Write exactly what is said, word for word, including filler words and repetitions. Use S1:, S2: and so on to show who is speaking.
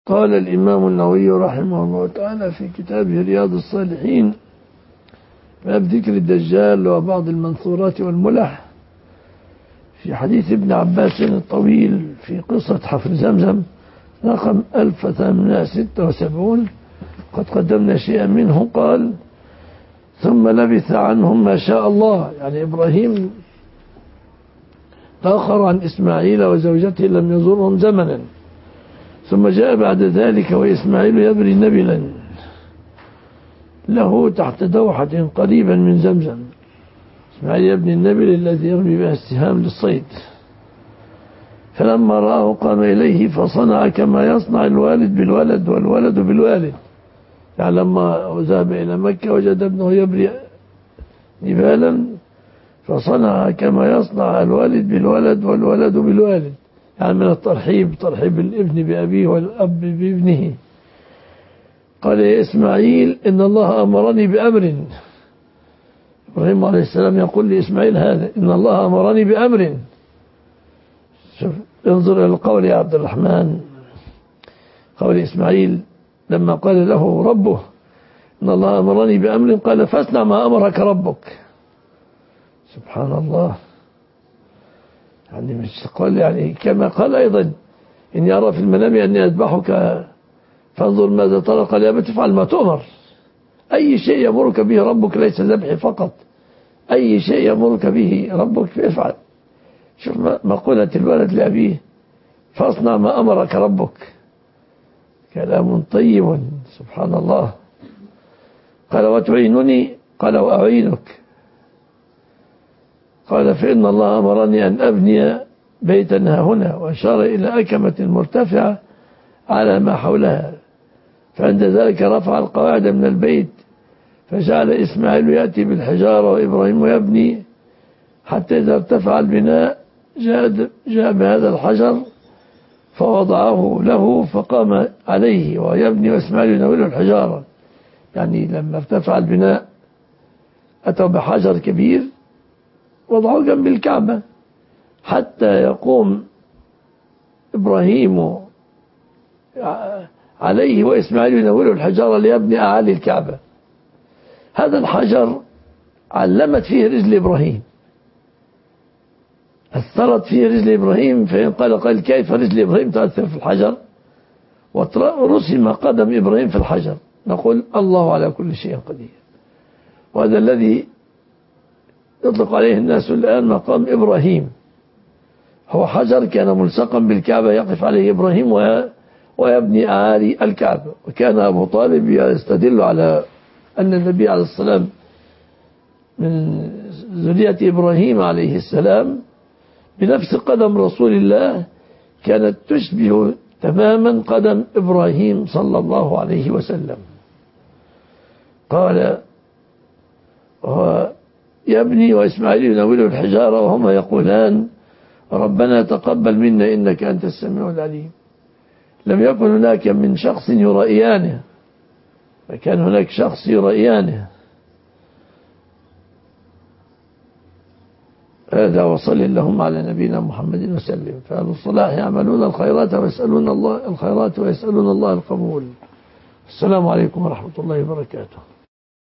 S1: قال الإمام النووي رحمه الله تعالى في كتابه رياض الصالحين باب ذكر الدجال وبعض المنثورات والملح في حديث ابن عباس الطويل في قصة حفر زمزم رقم ألف وثمانمائة وستة وسبعين قد قدمنا شيئا منه. قال: ثم لبث عنهم ما شاء الله، يعني إبراهيم تأخر عن إسماعيل وزوجته لم يزورهم زمنا، ثم جاء بعد ذلك وإسماعيل يبري نبلا له تحت دوحة قريبا من زمزم. إسماعيل يبني النبل الذي يرمي بها السهام للصيد، فلما رآه قام إليه فصنع كما يصنع الوالد بالولد والولد بالوالد، يعني لما ذهب إلى مكة وجد ابنه يبري نبالا فصنع كما يصنع الوالد بالولد والولد بالوالد، يعني من الترحيب، ترحيب الابن بأبيه والأب بابنه. قال: يا إسماعيل إن الله أمرني بأمر. إبراهيم عليه السلام يقول لإسماعيل هذا: إن الله أمرني بأمر. شوف، انظر إلى القول يا عبد الرحمن، قول إسماعيل لما قال له ربه إن الله أمرني بأمر قال: فاصنع ما أمرك ربك. سبحان الله، يعني مش قال يعني كما قال أيضا: إن يرى في المنام أني أذبحك فانظر ماذا ترى. قال: يا أبت افعل ما تؤمر. أي شيء يأمرك به ربك ليس ذبح فقط، أي شيء يأمرك به ربك فافعل. شوف مقولة الولد لأبيه: فاصنع ما أمرك ربك، كلام طيب. سبحان الله. قال: وتعينني؟ قال: وأعينك. قال: فإن الله أمرني أن أبني بيتا ها هنا، وأشار إلى أكمة مرتفعة على ما حولها، فعند ذلك رفع القواعد من البيت، فجعل إسماعيل يأتي بالحجارة وإبراهيم يبني، حتى إذا ارتفع البناء جاء, جاء بهذا الحجر فوضعه له فقام عليه ويبني وإسماعيل يناوله الحجارة. يعني لما ارتفع البناء أتوا بحجر كبير وضعوه جنب الكعبة حتى يقوم إبراهيم عليه وإسماعيل يناوله الحجارة ليبني أعالي الكعبة. هذا الحجر علمت فيه رجل إبراهيم، أثرت فيه رجل إبراهيم، فإن قال قال كيف رجل إبراهيم تأثر في الحجر؟ ورسم قدم إبراهيم في الحجر. نقول الله على كل شيء قدير. وهذا الذي يطلق عليه الناس الآن مقام إبراهيم، هو حجر كان ملصقا بالكعبة يقف عليه إبراهيم ويبني أعالي الكعبة. وكان أبو طالب يستدل على أن النبي عليه السلام من ذرية إبراهيم عليه السلام بنفس قدم رسول الله كانت تشبه تماما قدم إبراهيم صلى الله عليه وسلم. قال: يبني وإسماعيل يناوله الحجارة وهما يقولان ربنا تقبل منا إنك أنت السميع العليم. لم يكن هناك من شخص يرائيانه، فكان هناك شخص يرائيانه. هذا وصل اللهم على نبينا محمد وسلم. فأهل الصلاح يعملون الخيرات ويسألون الله الخيرات ويسألون الله القبول. السلام عليكم ورحمة الله وبركاته.